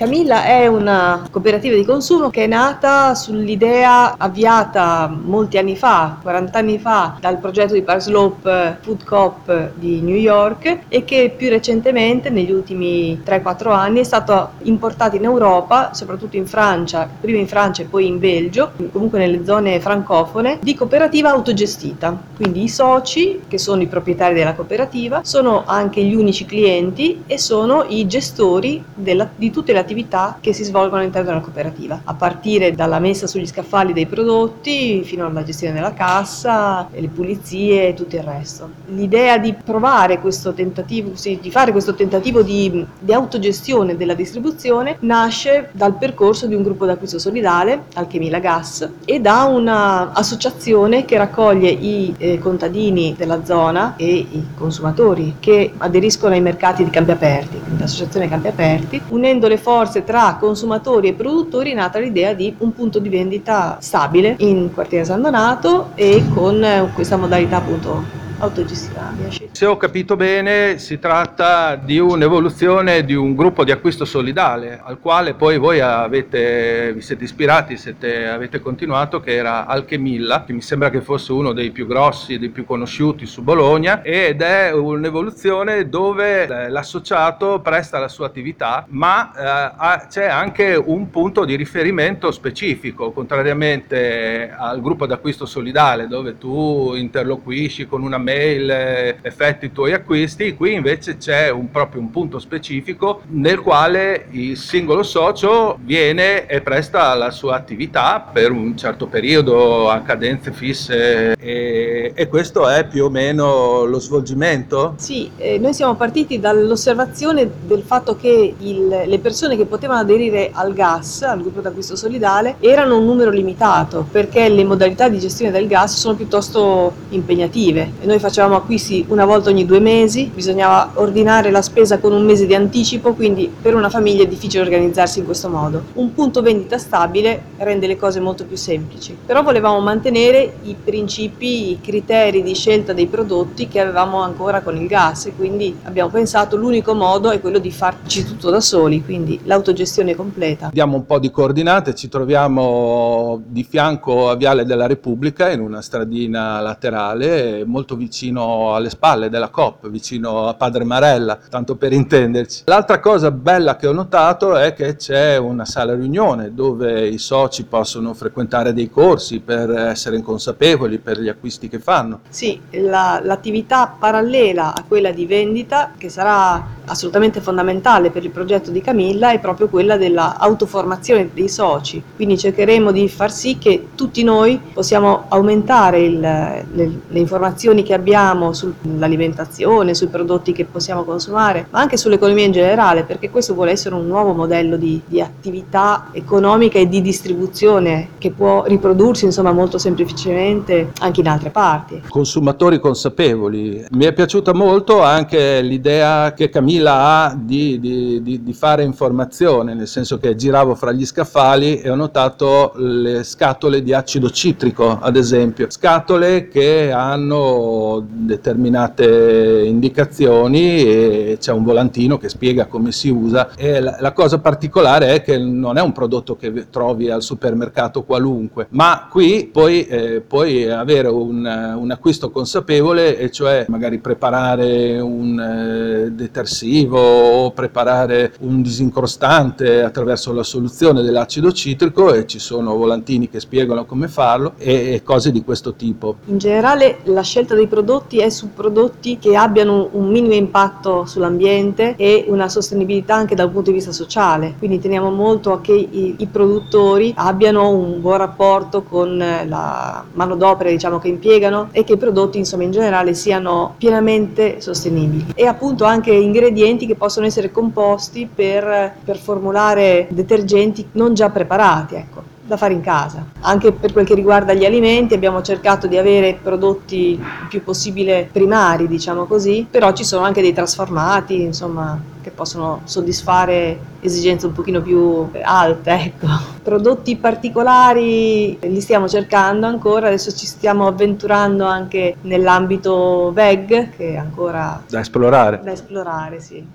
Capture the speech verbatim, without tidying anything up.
Camilla è una cooperativa di consumo che è nata sull'idea avviata molti anni fa, quaranta anni fa, dal progetto di Park Slope Food Coop di New York e che più recentemente, negli ultimi tre quattro anni, è stata importata in Europa, soprattutto in Francia, prima in Francia e poi in Belgio, comunque nelle zone francofone, di cooperativa autogestita. Quindi i soci, che sono i proprietari della cooperativa, sono anche gli unici clienti e sono i gestori della, di tutte le attività che si svolgono all'interno della cooperativa, a partire dalla messa sugli scaffali dei prodotti fino alla gestione della cassa, le pulizie e tutto il resto. L'idea di provare questo tentativo, sì, di fare questo tentativo di, di autogestione della distribuzione nasce dal percorso di un gruppo d'acquisto solidale, Alchemilla Gas, e da un'associazione che raccoglie i eh, contadini della zona e i consumatori che aderiscono ai mercati di campi aperti, quindi l'associazione Campi Aperti. Unendo le forze tra consumatori e produttori è nata l'idea di un punto di vendita stabile in quartiere San Donato e con questa modalità appunto autogestionabile. Se ho capito bene, si tratta di un'evoluzione di un gruppo di acquisto solidale al quale poi voi avete, vi siete ispirati, siete, avete continuato, che era Alchemilla, che mi sembra che fosse uno dei più grossi e dei più conosciuti su Bologna, ed è un'evoluzione dove l'associato presta la sua attività, ma eh, c'è anche un punto di riferimento specifico, contrariamente al gruppo d'acquisto solidale dove tu interloquisci con una mail, effetti i tuoi acquisti. Qui invece c'è un, proprio un punto specifico nel quale il singolo socio viene e presta la sua attività per un certo periodo a cadenze fisse e, e questo è più o meno lo svolgimento? Sì, eh, noi siamo partiti dall'osservazione del fatto che il, le persone che potevano aderire al gas, al gruppo d'acquisto solidale, erano un numero limitato perché le modalità di gestione del gas sono piuttosto impegnative. E noi facevamo acquisti una volta ogni due mesi, bisognava ordinare la spesa con un mese di anticipo, quindi per una famiglia è difficile organizzarsi in questo modo. Un punto vendita stabile rende le cose molto più semplici, però volevamo mantenere i principi, i criteri di scelta dei prodotti che avevamo ancora con il gas e quindi abbiamo pensato l'unico modo è quello di farci tutto da soli, quindi l'autogestione completa. Diamo un po' di coordinate, ci troviamo di fianco a Viale della Repubblica in una stradina laterale molto vicino alle spalle della Coop, vicino a Padre Marella, tanto per intenderci. L'altra cosa bella che ho notato è che c'è una sala riunione dove i soci possono frequentare dei corsi per essere inconsapevoli per gli acquisti che fanno. Sì, la, l'attività parallela a quella di vendita, che sarà assolutamente fondamentale per il progetto di Camilla, è proprio quella della autoformazione dei soci. Quindi cercheremo di far sì che tutti noi possiamo aumentare il, le, le informazioni che abbiamo sull'alimentazione, sui prodotti che possiamo consumare, ma anche sull'economia in generale, perché questo vuole essere un nuovo modello di, di attività economica e di distribuzione che può riprodursi insomma molto semplicemente anche in altre parti. Consumatori consapevoli. Mi è piaciuta molto anche l'idea che Camilla ha di, di, di, di fare informazione, nel senso che giravo fra gli scaffali e ho notato le scatole di acido citrico, ad esempio, scatole che hanno determinate indicazioni e c'è un volantino che spiega come si usa e la, la cosa particolare è che non è un prodotto che trovi al supermercato qualunque, ma qui puoi, eh, puoi avere un, un acquisto consapevole, e cioè magari preparare un eh, detersivo o preparare un disincrostante attraverso la soluzione dell'acido citrico, e ci sono volantini che spiegano come farlo e, e cose di questo tipo. In generale la scelta dei prodotti è su prodotti che abbiano un minimo impatto sull'ambiente e una sostenibilità anche dal punto di vista sociale, quindi teniamo molto a che i, i produttori abbiano un buon rapporto con la manodopera, diciamo, che impiegano, e che i prodotti insomma in generale siano pienamente sostenibili, e appunto anche ingredienti che possono essere composti per, per formulare detergenti non già preparati, ecco, da fare in casa. Anche per quel che riguarda gli alimenti abbiamo cercato di avere prodotti il più possibile primari, diciamo così, però ci sono anche dei trasformati, insomma, che possono soddisfare esigenze un pochino più alte, ecco. Prodotti particolari li stiamo cercando ancora, adesso ci stiamo avventurando anche nell'ambito veg, che è ancora da esplorare. Da esplorare, sì.